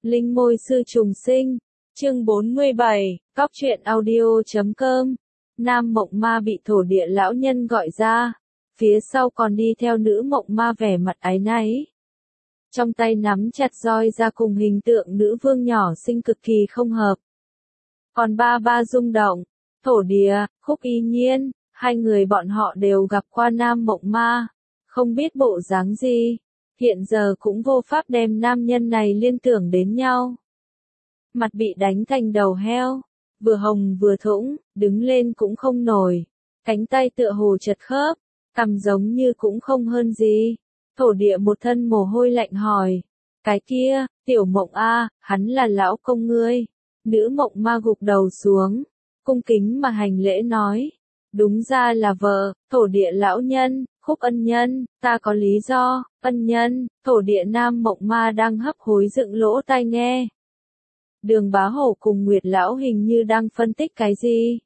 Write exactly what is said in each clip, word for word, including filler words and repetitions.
Linh môi sư trùng sinh, chương bốn mươi bảy, cóc truyện audio chấm com. Nam mộng ma bị thổ địa lão nhân gọi ra, phía sau còn đi theo nữ mộng ma vẻ mặt áy náy. Trong tay nắm chặt roi ra cùng hình tượng nữ vương nhỏ xinh cực kỳ không hợp. Còn ba ba rung động, thổ địa, Khúc Y Nhiên, hai người bọn họ đều gặp qua nam mộng ma, không biết bộ dáng gì. Hiện giờ cũng vô pháp đem nam nhân này liên tưởng đến nhau. Mặt bị đánh thành đầu heo, vừa hồng vừa thũng, đứng lên cũng không nổi, cánh tay tựa hồ chật khớp, cằm giống như cũng không hơn gì. Thổ địa một thân mồ hôi lạnh hỏi, cái kia, tiểu mộng a, hắn là lão công ngươi. Nữ mộng ma gục đầu xuống, cung kính mà hành lễ nói, đúng ra là vợ, thổ địa lão nhân. Khúc ân nhân, ta có lý do, ân nhân, thổ địa nam mộng ma đang hấp hối dựng lỗ tai nghe. Đường bá hổ cùng Nguyệt lão hình như đang phân tích cái gì.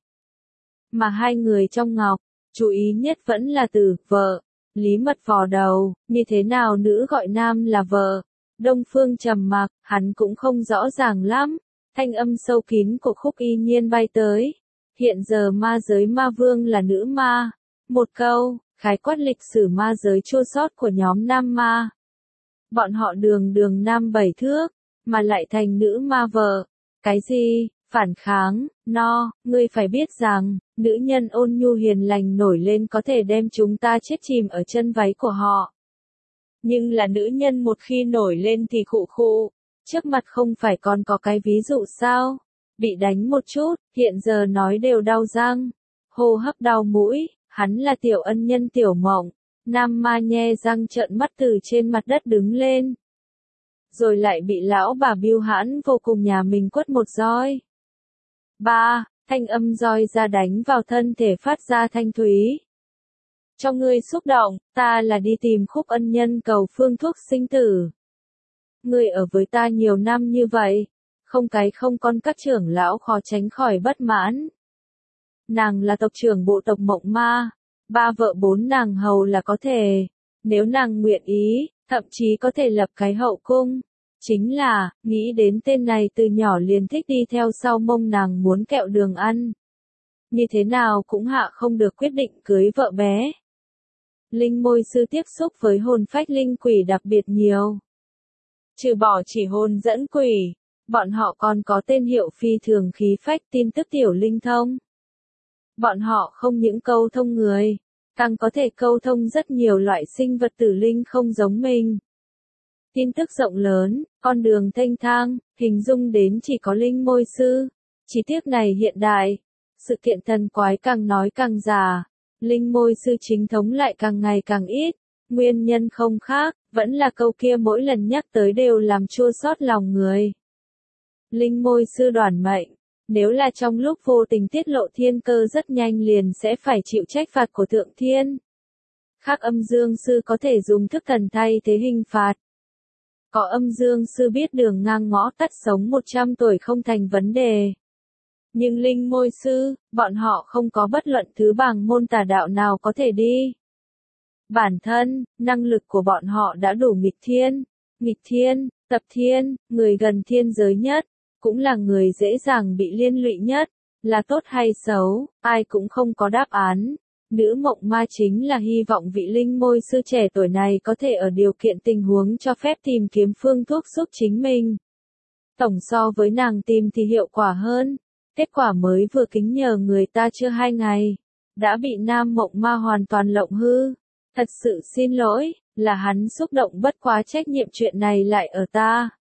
Mà hai người trong ngọc, chú ý nhất vẫn là từ, vợ, Lý Mật vò đầu, như thế nào nữ gọi nam là vợ. Đông Phương trầm mặc, hắn cũng không rõ ràng lắm, thanh âm sâu kín của Khúc Y Nhiên bay tới. Hiện giờ ma giới ma vương là nữ ma. Một câu. Khái quát lịch sử ma giới chua sót của nhóm nam ma. Bọn họ đường đường nam bảy thước, mà lại thành nữ ma vợ. Cái gì? Phản kháng, no, ngươi phải biết rằng, nữ nhân ôn nhu hiền lành nổi lên có thể đem chúng ta chết chìm ở chân váy của họ. Nhưng là nữ nhân một khi nổi lên thì khụ khụ, trước mặt không phải còn có cái ví dụ sao? Bị đánh một chút, hiện giờ nói đều đau răng, hô hấp đau mũi. Hắn là tiểu ân nhân tiểu mộng, nam ma nhe răng trợn mắt từ trên mặt đất đứng lên. Rồi lại bị lão bà biêu hãn vô cùng nhà mình quất một roi. Ba, thanh âm roi ra đánh vào thân thể phát ra thanh thúy. Cho ngươi xúc động, ta là đi tìm Khúc ân nhân cầu phương thuốc sinh tử. Ngươi ở với ta nhiều năm như vậy, không cái không con các trưởng lão khó tránh khỏi bất mãn. Nàng là tộc trưởng bộ tộc mộng ma, ba vợ bốn nàng hầu là có thể, nếu nàng nguyện ý, thậm chí có thể lập cái hậu cung. Chính là, nghĩ đến tên này từ nhỏ liền thích đi theo sau mông nàng muốn kẹo đường ăn. Như thế nào cũng hạ không được quyết định cưới vợ bé. Linh môi sư tiếp xúc với hồn phách linh quỷ đặc biệt nhiều. Trừ bỏ chỉ hồn dẫn quỷ, bọn họ còn có tên hiệu phi thường khí phách tin tức tiểu linh thông. Bọn họ không những câu thông người, càng có thể câu thông rất nhiều loại sinh vật tử linh không giống mình. Tin tức rộng lớn, con đường thênh thang, hình dung đến chỉ có linh môi sư. Chỉ tiếc này hiện đại, sự kiện thần quái càng nói càng già, linh môi sư chính thống lại càng ngày càng ít. Nguyên nhân không khác, vẫn là câu kia mỗi lần nhắc tới đều làm chua xót lòng người. Linh môi sư đoản mệnh. Nếu là trong lúc vô tình tiết lộ thiên cơ rất nhanh liền sẽ phải chịu trách phạt của thượng thiên. Khác âm dương sư có thể dùng thức thần thay thế hình phạt. Có âm dương sư biết đường ngang ngõ tắt sống một trăm tuổi không thành vấn đề. Nhưng linh môi sư, bọn họ không có bất luận thứ bảng môn tà đạo nào có thể đi. Bản thân, năng lực của bọn họ đã đủ nghịch thiên, nghịch thiên, tập thiên, người gần thiên giới nhất. Cũng là người dễ dàng bị liên lụy nhất, là tốt hay xấu, ai cũng không có đáp án. Nữ mộng ma chính là hy vọng vị linh môi sư trẻ tuổi này có thể ở điều kiện tình huống cho phép tìm kiếm phương thuốc giúp chính mình. Tổng so với nàng tìm thì hiệu quả hơn, kết quả mới vừa kính nhờ người ta chưa hai ngày, đã bị nam mộng ma hoàn toàn lộng hư. Thật sự xin lỗi, là hắn xúc động bất quá trách nhiệm chuyện này lại ở ta.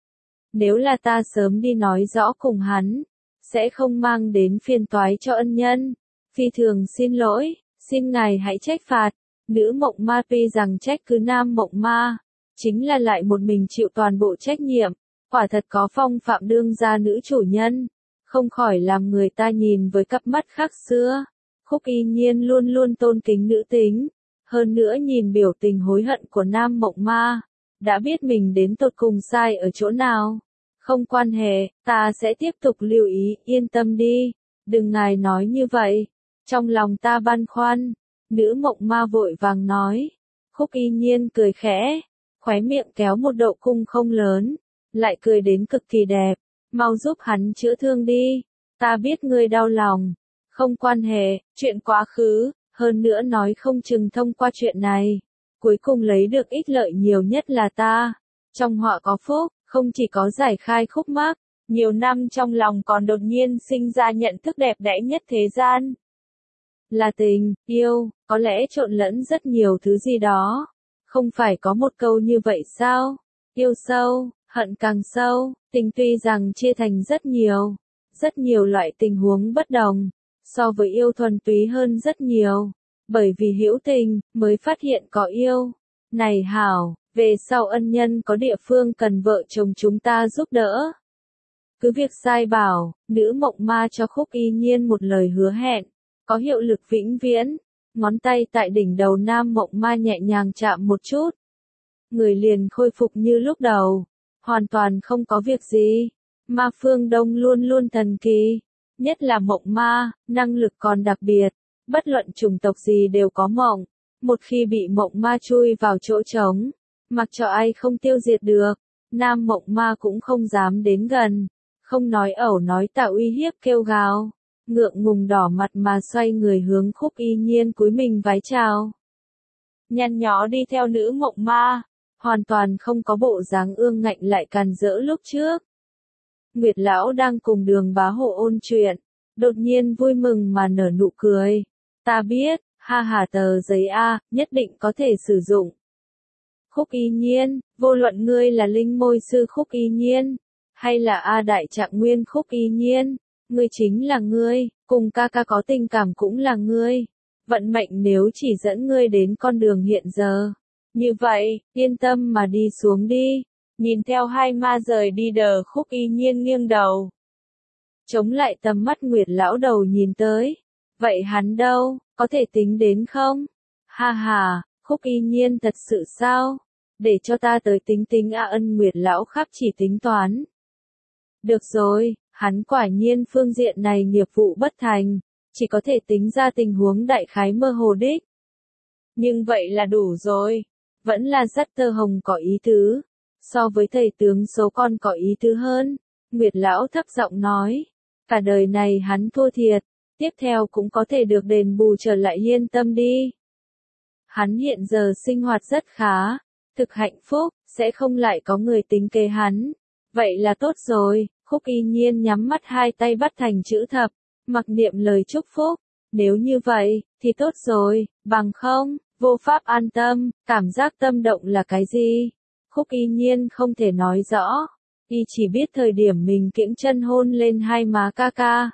Nếu là ta sớm đi nói rõ cùng hắn, sẽ không mang đến phiền toái cho ân nhân. Phi thường xin lỗi, xin ngài hãy trách phạt. Nữ mộng ma tuy rằng trách cứ nam mộng ma, chính là lại một mình chịu toàn bộ trách nhiệm. Quả thật có phong phạm đương gia nữ chủ nhân, không khỏi làm người ta nhìn với cặp mắt khác xưa. Khúc Y Nhiên luôn luôn tôn kính nữ tính, hơn nữa nhìn biểu tình hối hận của nam mộng ma. Đã biết mình đến tột cùng sai ở chỗ nào. Không quan hệ, ta sẽ tiếp tục lưu ý, yên tâm đi. Đừng ngài nói như vậy. Trong lòng ta băn khoăn. Nữ mộng ma vội vàng nói. Khúc Y Nhiên cười khẽ. Khóe miệng kéo một độ cung không lớn. lại cười đến cực kỳ đẹp, mau giúp hắn chữa thương đi, ta biết ngươi đau lòng, không quan hệ, chuyện quá khứ, hơn nữa nói không chừng thông qua chuyện này, cuối cùng lấy được ích lợi nhiều nhất là ta, trong họa có phúc, không chỉ có giải khai khúc mắc, nhiều năm trong lòng còn đột nhiên sinh ra nhận thức đẹp đẽ nhất thế gian. Là tình, yêu, có lẽ trộn lẫn rất nhiều thứ gì đó. Không phải có một câu như vậy sao? Yêu sâu, hận càng sâu, tình tuy rằng chia thành rất nhiều, rất nhiều loại tình huống bất đồng, so với yêu thuần túy hơn rất nhiều, bởi vì hữu tình, mới phát hiện có yêu. Này hảo, về sau ân nhân có địa phương cần vợ chồng chúng ta giúp đỡ. Cứ việc sai bảo, nữ mộng ma cho Khúc Y Nhiên một lời hứa hẹn, có hiệu lực vĩnh viễn, ngón tay tại đỉnh đầu nam mộng ma nhẹ nhàng chạm một chút. Người liền khôi phục như lúc đầu, hoàn toàn không có việc gì. Ma phương Đông luôn luôn thần kỳ, nhất là mộng ma, năng lực còn đặc biệt, bất luận chủng tộc gì đều có mộng. Một khi bị mộng ma chui vào chỗ trống, mặc cho ai không tiêu diệt được, nam mộng ma cũng không dám đến gần, không nói ẩu nói tạo uy hiếp kêu gào, ngượng ngùng đỏ mặt mà xoay người hướng Khúc Y Nhiên cúi mình vái chào. Nhăn nhó đi theo nữ mộng ma, hoàn toàn không có bộ dáng ương ngạnh lại càn rỡ lúc trước. Nguyệt lão đang cùng Đường Bá Hộ ôn chuyện, đột nhiên vui mừng mà nở nụ cười. Ta biết, ha hà tờ giấy A, nhất định có thể sử dụng. Khúc Y Nhiên, vô luận ngươi là linh môi sư Khúc Y Nhiên, hay là A đại trạng nguyên Khúc Y Nhiên, ngươi chính là ngươi, cùng ca ca có tình cảm cũng là ngươi. Vận mệnh nếu chỉ dẫn ngươi đến con đường hiện giờ, như vậy, yên tâm mà đi xuống đi. Nhìn theo hai ma rời đi đờ Khúc Y Nhiên nghiêng đầu. Chống lại tầm mắt Nguyệt lão đầu nhìn tới. Vậy hắn đâu, có thể tính đến không? Ha ha, Khúc Y Nhiên thật sự sao? Để cho ta tới tính tính a ân Nguyệt lão khắp chỉ tính toán. Được rồi, hắn quả nhiên phương diện này nghiệp vụ bất thành, chỉ có thể tính ra tình huống đại khái mơ hồ đích. Nhưng vậy là đủ rồi, vẫn là rất tơ hồng có ý tứ. So với thầy tướng số con có ý tứ hơn, Nguyệt lão thấp giọng nói, cả đời này hắn thua thiệt, tiếp theo cũng có thể được đền bù trở lại yên tâm đi. Hắn hiện giờ sinh hoạt rất khá, thực hạnh phúc, sẽ không lại có người tính kế hắn. Vậy là tốt rồi, Khúc Y Nhiên nhắm mắt hai tay bắt thành chữ thập, mặc niệm lời chúc phúc. Nếu như vậy, thì tốt rồi, bằng không, vô pháp an tâm, cảm giác tâm động là cái gì? Khúc Y Nhiên không thể nói rõ, y chỉ biết thời điểm mình kiễng chân hôn lên hai má ca ca.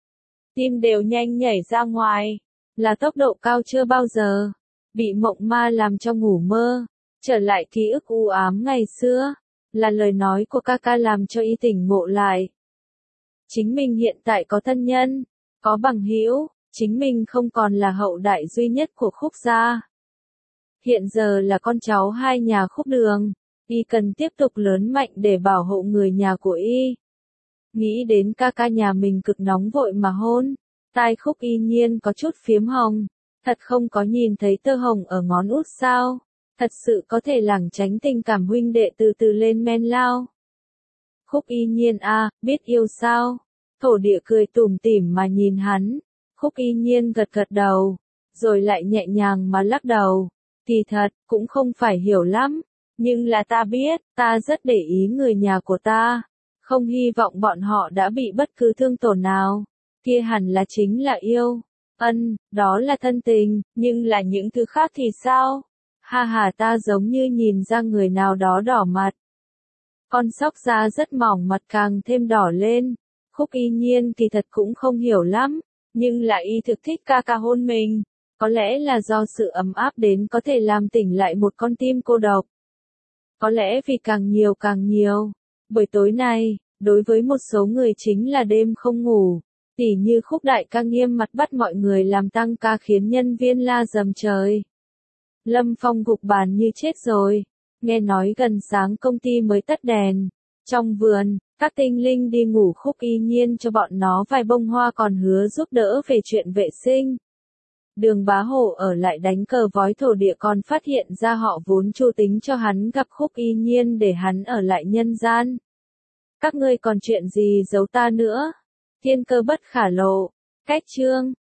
Tim đều nhanh nhảy ra ngoài, là tốc độ cao chưa bao giờ, bị mộng ma làm cho ngủ mơ, trở lại ký ức u ám ngày xưa, là lời nói của ca ca làm cho y tỉnh ngộ lại. Chính mình hiện tại có thân nhân, có bằng hữu, chính mình không còn là hậu đại duy nhất của Khúc gia. Hiện giờ là con cháu hai nhà Khúc Đường. Y cần tiếp tục lớn mạnh để bảo hộ người nhà của y. Nghĩ đến ca ca nhà mình cực nóng vội mà hôn, tai Khúc Y Nhiên có chút phiếm hồng, thật không có nhìn thấy tơ hồng ở ngón út sao, thật sự có thể lảng tránh tình cảm huynh đệ từ từ lên men lao. Khúc Y Nhiên a, biết yêu sao? Thổ địa cười tủm tỉm mà nhìn hắn, Khúc Y Nhiên gật gật đầu, rồi lại nhẹ nhàng mà lắc đầu, kỳ thật, cũng không phải hiểu lắm. Nhưng là ta biết, ta rất để ý người nhà của ta, không hy vọng bọn họ đã bị bất cứ thương tổn nào, kia hẳn là chính là yêu, ân, đó là thân tình, nhưng là những thứ khác thì sao? Ha ha ta giống như nhìn ra người nào đó đỏ mặt. Con sóc da rất mỏng mặt càng thêm đỏ lên, Khúc Y Nhiên kỳ thật cũng không hiểu lắm, nhưng là y thực thích ca ca hôn mình, có lẽ là do sự ấm áp đến có thể làm tỉnh lại một con tim cô độc. Có lẽ vì càng nhiều càng nhiều. Buổi tối này, đối với một số người chính là đêm không ngủ. Tỉ như Khúc đại ca nghiêm mặt bắt mọi người làm tăng ca khiến nhân viên la dầm trời. Lâm Phong gục bàn như chết rồi. Nghe nói gần sáng công ty mới tắt đèn. Trong vườn, các tinh linh đi ngủ Khúc Y Nhiên cho bọn nó vài bông hoa còn hứa giúp đỡ về chuyện vệ sinh. Đường Bá Hộ ở lại đánh cờ vói thổ địa còn phát hiện ra họ vốn chu tính cho hắn gặp Khúc Y Nhiên để hắn ở lại nhân gian. Các ngươi còn chuyện gì giấu ta nữa? Thiên cơ bất khả lộ. Cách chương